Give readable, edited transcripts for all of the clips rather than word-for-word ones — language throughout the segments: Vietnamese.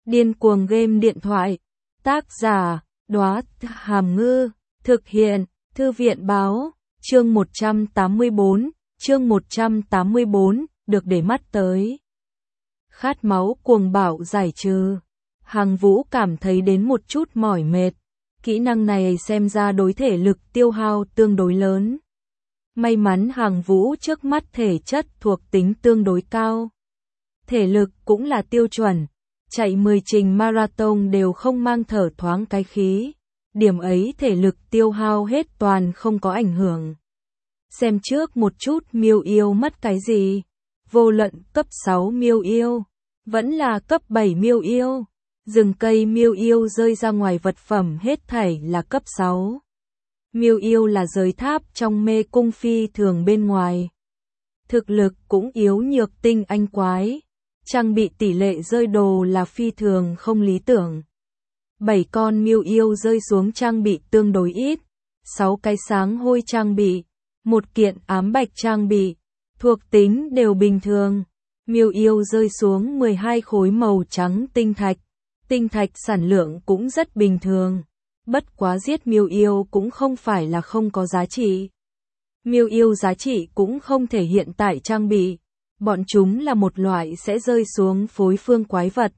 Điên cuồng game điện thoại. Tác giả, Đóa Hàm Ngư. Thực hiện, Thư viện báo. Chương 184, được để mắt tới. Khát máu cuồng bạo giải trừ. Hằng Vũ cảm thấy đến một chút mỏi mệt. Kỹ năng này xem ra đối thể lực tiêu hao tương đối lớn. May mắn Hằng Vũ trước mắt thể chất thuộc tính tương đối cao. Thể lực cũng là tiêu chuẩn. Chạy 10 trình marathon đều không mang thở thoáng cái khí. Điểm ấy thể lực tiêu hao hết toàn không có ảnh hưởng. Xem trước một chút miêu yêu mất cái gì. Vô luận cấp 6 miêu yêu, vẫn là cấp 7 miêu yêu. Rừng cây miêu yêu rơi ra ngoài vật phẩm hết thảy là cấp 6. Miêu yêu là giới tháp trong mê cung phi thường bên ngoài. Thực lực cũng yếu nhược tinh anh quái. Trang bị tỷ lệ rơi đồ là phi thường không lý tưởng. 7 con miêu yêu rơi xuống trang bị tương đối ít. 6 cái sáng hôi trang bị. 1 kiện ám bạch trang bị. Thuộc tính đều bình thường. Miêu yêu rơi xuống 12 khối màu trắng tinh thạch. Tinh thạch sản lượng cũng rất bình thường. Bất quá giết miêu yêu cũng không phải là không có giá trị. Miêu yêu giá trị cũng không thể hiện tại trang bị. Bọn chúng là một loại sẽ rơi xuống phối phương quái vật.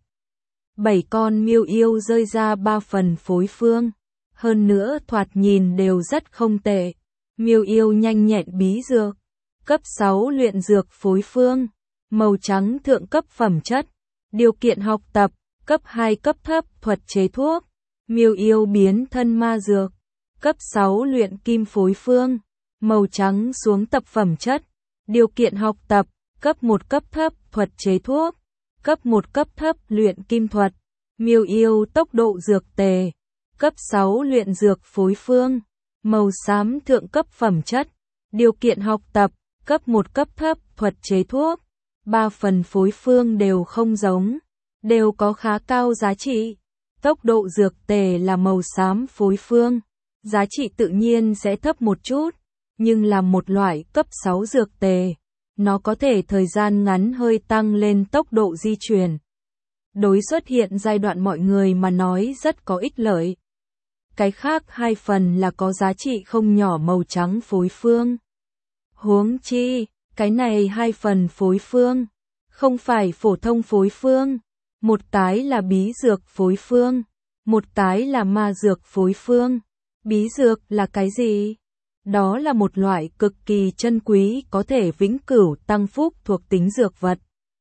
7 con miêu yêu rơi ra 3 phần phối phương. Hơn nữa thoạt nhìn đều rất không tệ. Miêu yêu nhanh nhẹn bí dược. Cấp 6 luyện dược phối phương. Màu trắng thượng cấp phẩm chất. Điều kiện học tập. Cấp 2 cấp thấp thuật chế thuốc. Miêu yêu biến thân ma dược. Cấp 6 luyện kim phối phương. Màu trắng xuống tập phẩm chất. Điều kiện học tập. Cấp 1 cấp thấp thuật chế thuốc. Cấp 1 cấp thấp luyện kim thuật. Miêu yêu tốc độ dược tề. Cấp 6 luyện dược phối phương. Màu xám thượng cấp phẩm chất. Điều kiện học tập. Cấp 1 cấp thấp thuật chế thuốc. 3 phần phối phương đều không giống. Đều có khá cao giá trị. Tốc độ dược tề là màu xám phối phương. Giá trị tự nhiên sẽ thấp một chút. Nhưng là một loại cấp 6 dược tề. Nó có thể thời gian ngắn hơi tăng lên tốc độ di chuyển. Đối xuất hiện giai đoạn mọi người mà nói rất có ích lợi. Cái khác 2 phần là có giá trị không nhỏ màu trắng phối phương. Huống chi, cái này 2 phần phối phương. Không phải phổ thông phối phương. Một cái là bí dược phối phương. Một cái là ma dược phối phương. Bí dược là cái gì? Đó là một loại cực kỳ chân quý có thể vĩnh cửu tăng phúc thuộc tính dược vật.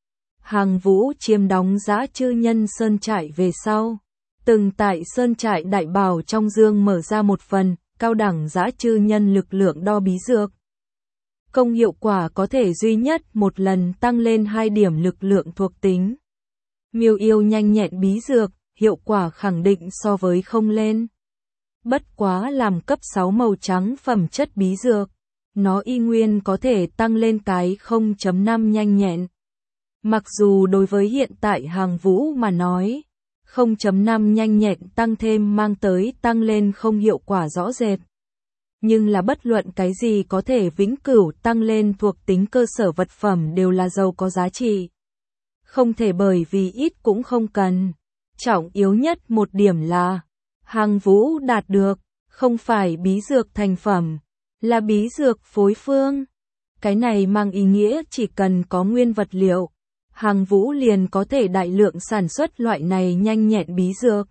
Hằng Vũ chiếm đóng Dã Chư Nhân Sơn Trại về sau. Từng tại Sơn Trại Đại Bảo trong dương mở ra một phần, cao đẳng Dã Chư Nhân lực lượng đo bí dược. Công hiệu quả có thể duy nhất một lần tăng lên 2 điểm lực lượng thuộc tính. Miêu yêu nhanh nhẹn bí dược, hiệu quả khẳng định so với không lên. Bất quá làm cấp 6 màu trắng phẩm chất bí dược, nó y nguyên có thể tăng lên cái 0.5 nhanh nhẹn. Mặc dù đối với hiện tại Hằng Vũ mà nói, 0.5 nhanh nhẹn tăng thêm mang tới tăng lên không hiệu quả rõ rệt. Nhưng là bất luận cái gì có thể vĩnh cửu tăng lên thuộc tính cơ sở vật phẩm đều là giàu có giá trị. Không thể bởi vì ít cũng không cần. Trọng yếu nhất một điểm là Hằng Vũ đạt được, không phải bí dược thành phẩm, là bí dược phối phương. Cái này mang ý nghĩa chỉ cần có nguyên vật liệu, Hằng Vũ liền có thể đại lượng sản xuất loại này nhanh nhẹn bí dược.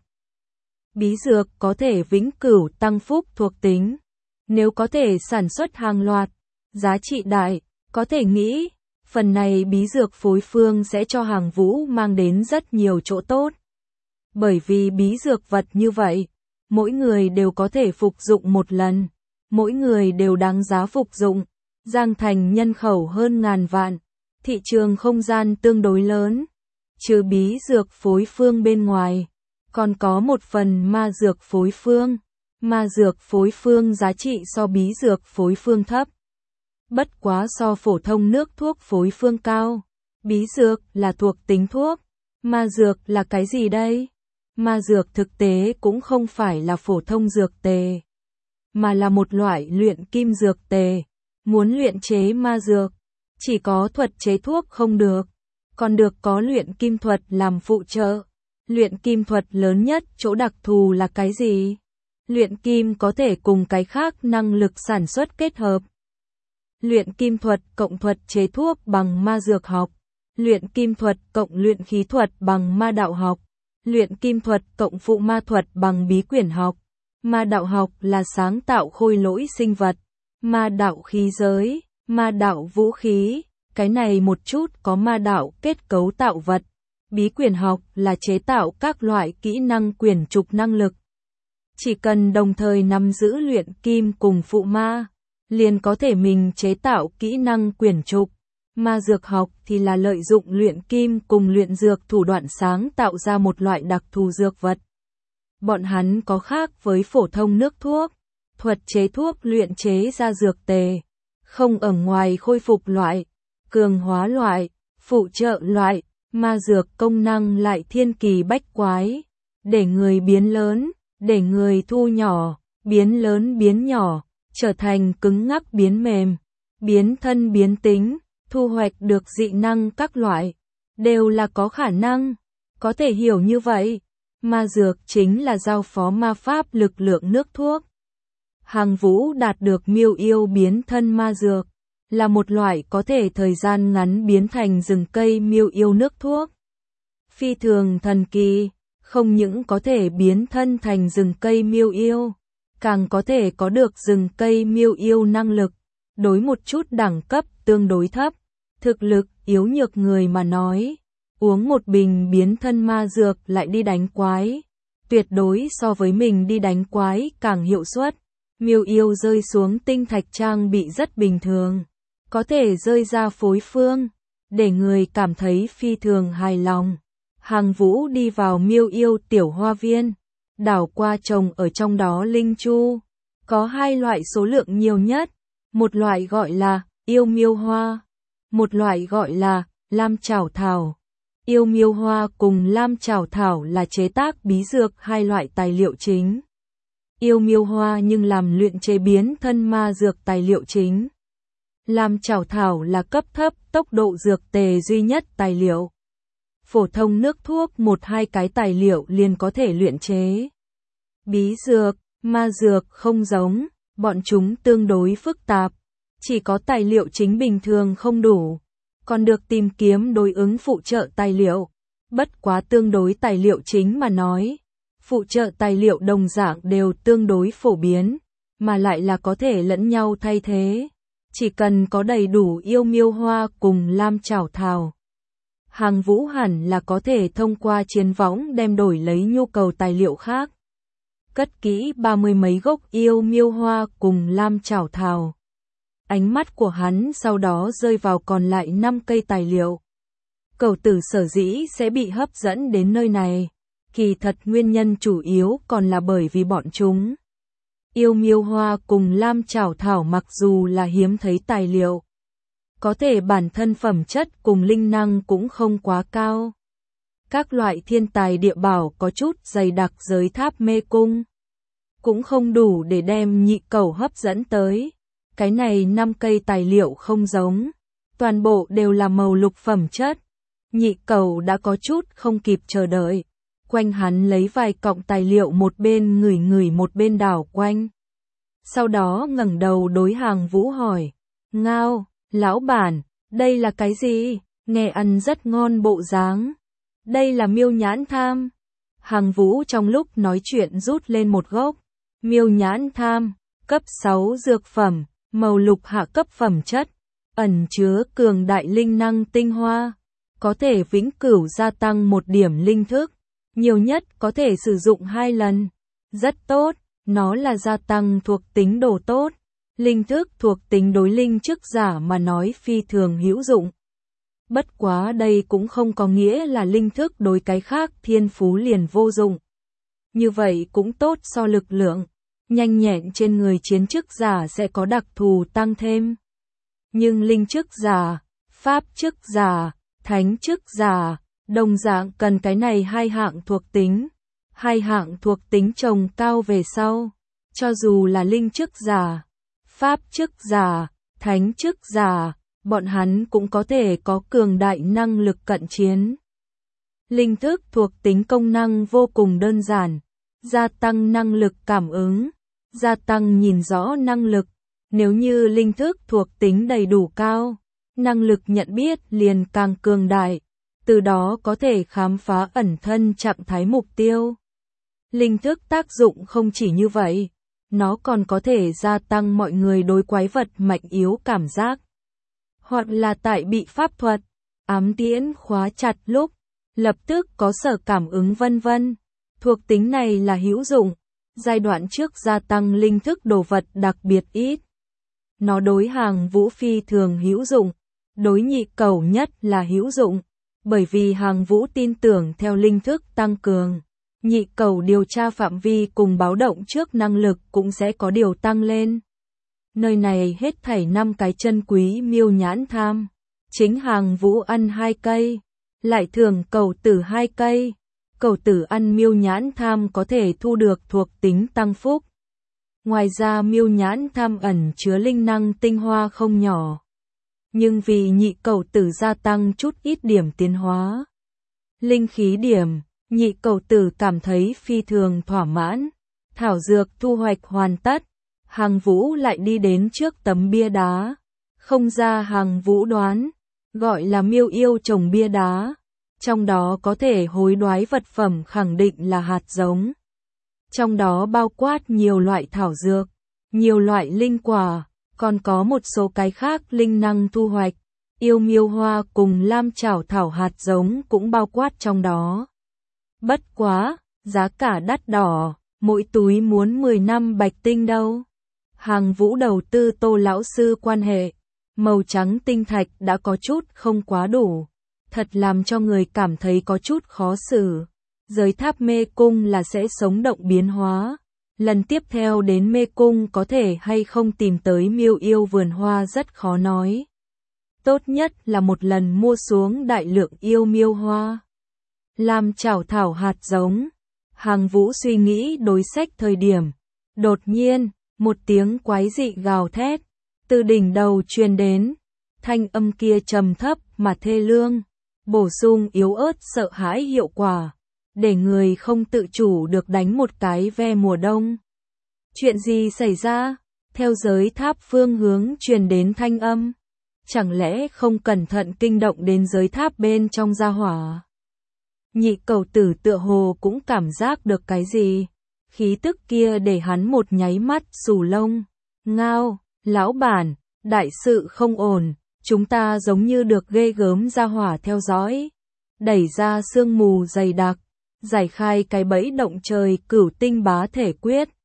Bí dược có thể vĩnh cửu tăng phúc thuộc tính. Nếu có thể sản xuất hàng loạt, giá trị đại, có thể nghĩ, phần này bí dược phối phương sẽ cho Hằng Vũ mang đến rất nhiều chỗ tốt. Bởi vì bí dược vật như vậy, mỗi người đều có thể phục dụng một lần, mỗi người đều đáng giá phục dụng. Giang Thành nhân khẩu hơn ngàn vạn, thị trường không gian tương đối lớn. Trừ bí dược phối phương bên ngoài, còn có một phần ma dược phối phương. Ma dược phối phương giá trị so bí dược phối phương thấp. Bất quá so phổ thông nước thuốc phối phương cao. Bí dược là thuộc tính thuốc. Ma dược là cái gì đây? Ma dược thực tế cũng không phải là phổ thông dược tề, mà là một loại luyện kim dược tề. Muốn luyện chế ma dược, chỉ có thuật chế thuốc không được, còn được có luyện kim thuật làm phụ trợ. Luyện kim thuật lớn nhất chỗ đặc thù là cái gì? Luyện kim có thể cùng cái khác năng lực sản xuất kết hợp. Luyện kim thuật cộng thuật chế thuốc bằng ma dược học. Luyện kim thuật cộng luyện khí thuật bằng ma đạo học. Luyện kim thuật cộng phụ ma thuật bằng bí quyển học. Ma đạo học là sáng tạo khôi lỗi sinh vật. Ma đạo khí giới, ma đạo vũ khí, cái này một chút có ma đạo kết cấu tạo vật. Bí quyển học là chế tạo các loại kỹ năng quyển trục năng lực. Chỉ cần đồng thời nắm giữ luyện kim cùng phụ ma, liền có thể mình chế tạo kỹ năng quyển trục. Ma dược học thì là lợi dụng luyện kim cùng luyện dược thủ đoạn sáng tạo ra một loại đặc thù dược vật. Bọn hắn có khác với phổ thông nước thuốc, thuật chế thuốc luyện chế ra dược tề, không ở ngoài khôi phục loại, cường hóa loại, phụ trợ loại, ma dược công năng lại thiên kỳ bách quái, để người biến lớn, để người thu nhỏ, biến lớn biến nhỏ, trở thành cứng ngắc biến mềm, biến thân biến tính, thu hoạch được dị năng các loại, đều là có khả năng, có thể hiểu như vậy. Ma dược chính là giao phó ma pháp lực lượng nước thuốc. Hàng Vũ đạt được miêu yêu biến thân ma dược, là một loại có thể thời gian ngắn biến thành rừng cây miêu yêu nước thuốc. Phi thường thần kỳ, không những có thể biến thân thành rừng cây miêu yêu, càng có thể có được rừng cây miêu yêu năng lực, đối một chút đẳng cấp tương đối thấp, thực lực yếu nhược người mà nói. Uống một bình biến thân ma dược lại đi đánh quái, tuyệt đối so với mình đi đánh quái càng hiệu suất. Miêu yêu rơi xuống tinh thạch trang bị rất bình thường, có thể rơi ra phối phương, để người cảm thấy phi thường hài lòng. Hàng Vũ đi vào miêu yêu tiểu hoa viên, đảo qua trồng ở trong đó linh chu, có hai loại số lượng nhiều nhất, một loại gọi là yêu miêu hoa, một loại gọi là lam chảo thảo. Yêu miêu hoa cùng lam chảo thảo là chế tác bí dược hai loại tài liệu chính. Yêu miêu hoa nhưng làm luyện chế biến thân ma dược tài liệu chính. Lam chảo thảo là cấp thấp tốc độ dược tề duy nhất tài liệu. Phổ thông nước thuốc một hai cái tài liệu liền có thể luyện chế. Bí dược, ma dược không giống, bọn chúng tương đối phức tạp, chỉ có tài liệu chính bình thường không đủ, còn được tìm kiếm đối ứng phụ trợ tài liệu. Bất quá tương đối tài liệu chính mà nói, phụ trợ tài liệu đồng dạng đều tương đối phổ biến, mà lại là có thể lẫn nhau thay thế. Chỉ cần có đầy đủ yêu miêu hoa cùng lam chảo thảo, Hàng Vũ hẳn là có thể thông qua chiến võng đem đổi lấy nhu cầu tài liệu khác. Cất kỹ 30 mấy gốc yêu miêu hoa cùng lam chảo thảo. Ánh mắt của hắn sau đó rơi vào còn lại 5 cây tài liệu. Cẩu tử sở dĩ sẽ bị hấp dẫn đến nơi này, kỳ thật nguyên nhân chủ yếu còn là bởi vì bọn chúng. Yêu miêu hoa cùng lam chảo thảo mặc dù là hiếm thấy tài liệu, có thể bản thân phẩm chất cùng linh năng cũng không quá cao. Các loại thiên tài địa bảo có chút dày đặc giới tháp mê cung, cũng không đủ để đem nhị cẩu hấp dẫn tới. Cái này 5 cây tài liệu không giống, toàn bộ đều là màu lục phẩm chất. Nhị cẩu đã có chút không kịp chờ đợi, quanh hắn lấy vài cọng tài liệu một bên ngửi ngửi một bên đảo quanh. Sau đó ngẩng đầu đối Hàng Vũ hỏi, Ngao, lão bản, đây là cái gì? Nghe ăn rất ngon bộ dáng. Đây là miêu nhãn tham. Hàng Vũ trong lúc nói chuyện rút lên một gốc. Miêu nhãn tham, cấp 6 dược phẩm, màu lục hạ cấp phẩm chất, ẩn chứa cường đại linh năng tinh hoa, có thể vĩnh cửu gia tăng 1 điểm linh thức, nhiều nhất có thể sử dụng 2 lần. Rất tốt, nó là gia tăng thuộc tính đồ tốt. Linh thức thuộc tính đối linh chức giả mà nói phi thường hữu dụng. Bất quá đây cũng không có nghĩa là linh thức đối cái khác thiên phú liền vô dụng. Như vậy cũng tốt so lực lượng, nhanh nhẹn trên người chiến chức giả sẽ có đặc thù tăng thêm. Nhưng linh chức giả, pháp chức giả, thánh chức giả, đồng dạng cần cái này hai hạng thuộc tính. Hai hạng thuộc tính chồng cao về sau, cho dù là linh chức giả, pháp chức giả, thánh chức giả, bọn hắn cũng có thể có cường đại năng lực cận chiến. Linh thức thuộc tính công năng vô cùng đơn giản, gia tăng năng lực cảm ứng, gia tăng nhìn rõ năng lực. Nếu như linh thức thuộc tính đầy đủ cao, năng lực nhận biết liền càng cường đại, từ đó có thể khám phá ẩn thân trạng thái mục tiêu. Linh thức tác dụng không chỉ như vậy, nó còn có thể gia tăng mọi người đối quái vật mạnh yếu cảm giác, hoặc là tại bị pháp thuật, ám tiễn khóa chặt lúc, lập tức có sở cảm ứng vân vân. Thuộc tính này là hữu dụng, giai đoạn trước gia tăng linh thức đồ vật đặc biệt ít. Nó đối Hàng Vũ phi thường hữu dụng, đối nhị cầu nhất là hữu dụng, bởi vì Hàng Vũ tin tưởng theo linh thức tăng cường, nhị cầu điều tra phạm vi cùng báo động trước năng lực cũng sẽ có điều tăng lên. Nơi này hết thảy 5 cái chân quý miêu nhãn tham, chính Hàng Vũ ăn 2 cây, lại thưởng cầu tử 2 cây. Cầu tử ăn miêu nhãn tham có thể thu được thuộc tính tăng phúc. Ngoài ra miêu nhãn tham ẩn chứa linh năng tinh hoa không nhỏ. Nhưng vì nhị cầu tử gia tăng chút ít điểm tiến hóa. Linh khí điểm, nhị cầu tử cảm thấy phi thường thỏa mãn. Thảo dược thu hoạch hoàn tất. Hàng Vũ lại đi đến trước tấm bia đá. Không ra Hàng Vũ đoán, gọi là miêu yêu trồng bia đá. Trong đó có thể hối đoái vật phẩm khẳng định là hạt giống. Trong đó bao quát nhiều loại thảo dược, nhiều loại linh quả, còn có một số cái khác linh năng thu hoạch. Yêu miêu hoa cùng lam chảo thảo hạt giống cũng bao quát trong đó. Bất quá, giá cả đắt đỏ, mỗi túi muốn 10 năm bạch tinh đâu. Hàng Vũ đầu tư Tô lão sư quan hệ, màu trắng tinh thạch đã có chút không quá đủ. Thật làm cho người cảm thấy có chút khó xử. Giới tháp mê cung là sẽ sống động biến hóa. Lần tiếp theo đến mê cung có thể hay không tìm tới miêu yêu vườn hoa rất khó nói. Tốt nhất là một lần mua xuống đại lượng yêu miêu hoa. Làm chảo thảo hạt giống. Hàng Vũ suy nghĩ đối sách thời điểm. Đột nhiên, một tiếng quái dị gào thét. Từ đỉnh đầu truyền đến. Thanh âm kia trầm thấp mà thê lương. Bổ sung yếu ớt sợ hãi hiệu quả, để người không tự chủ được đánh một cái ve mùa đông. Chuyện gì xảy ra? Theo giới tháp phương hướng truyền đến thanh âm. Chẳng lẽ không cẩn thận kinh động đến giới tháp bên trong gia hỏa? Nhị cầu tử tựa hồ cũng cảm giác được cái gì. Khí tức kia để hắn một nháy mắt xù lông. Ngao, lão bản, đại sự không ổn. Chúng ta giống như được ghê gớm gia hỏa theo dõi. Đẩy ra sương mù dày đặc, giải khai cái bẫy động trời cửu tinh bá thể quyết.